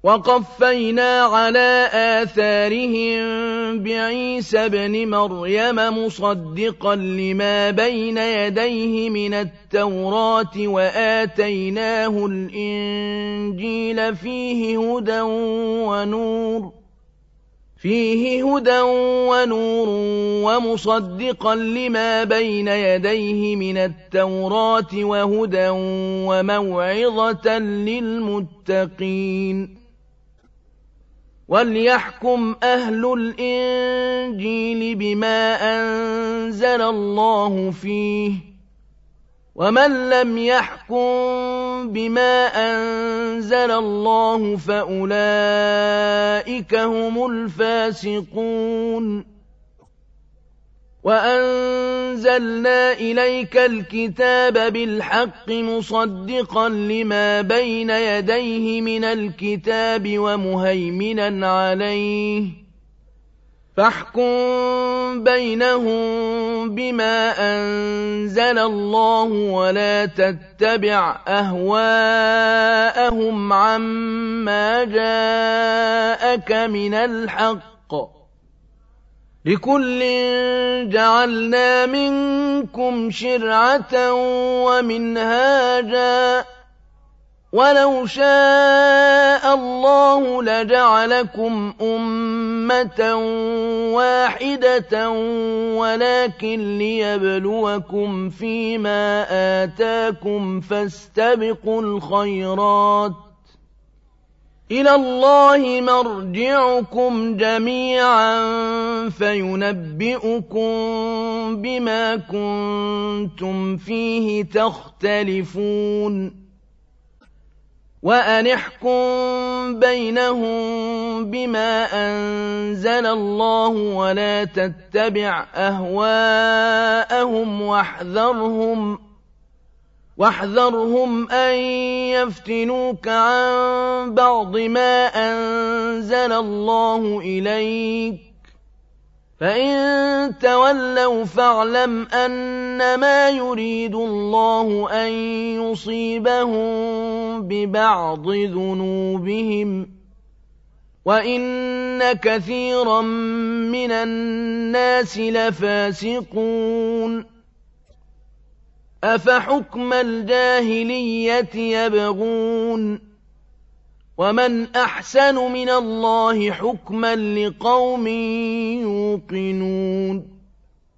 وقفينا على آثارهم بعيسى ابن مريم مصدقا لما بين يديه من التوراة وآتيناه الإنجيل فيه هدى ونور ومصدقا لما بين يديه من التوراة وهدى وموعظة للمتقين وليحكم أهل الإنجيل بما أنزل الله فيه ومن لم يحكم بما أنزل الله فأولئك هم الفاسقون وأنزلنا إليك الكتاب بالحق مصدقا لما بين يديه من الكتاب ومهيمنا عليه فاحكم بينهم بما أنزل الله ولا تتبع أهواءهم عما جاءك من الحق لكل جعلنا منكم شرعة ومنهاجا ولو شاء الله لجعلكم أمة واحدة ولكن ليبلوكم فيما آتاكم فاستبقوا الخيرات إلى الله مرجعكم جميعا فينبئكم بما كنتم فيه تختلفون وأن احكم بينهم بما أنزل الله ولا تتبع أهواءهم واحذرهم أن يفتنوك عن بعض ما أنزل الله إليك فإن تولوا فاعلم أنما يريد الله أن يصيبهم ببعض ذنوبهم وإن كثيرا من الناس لفاسقون أفحكم الجاهلية يبغون ومن أحسن من الله حكما لقوم يوقنون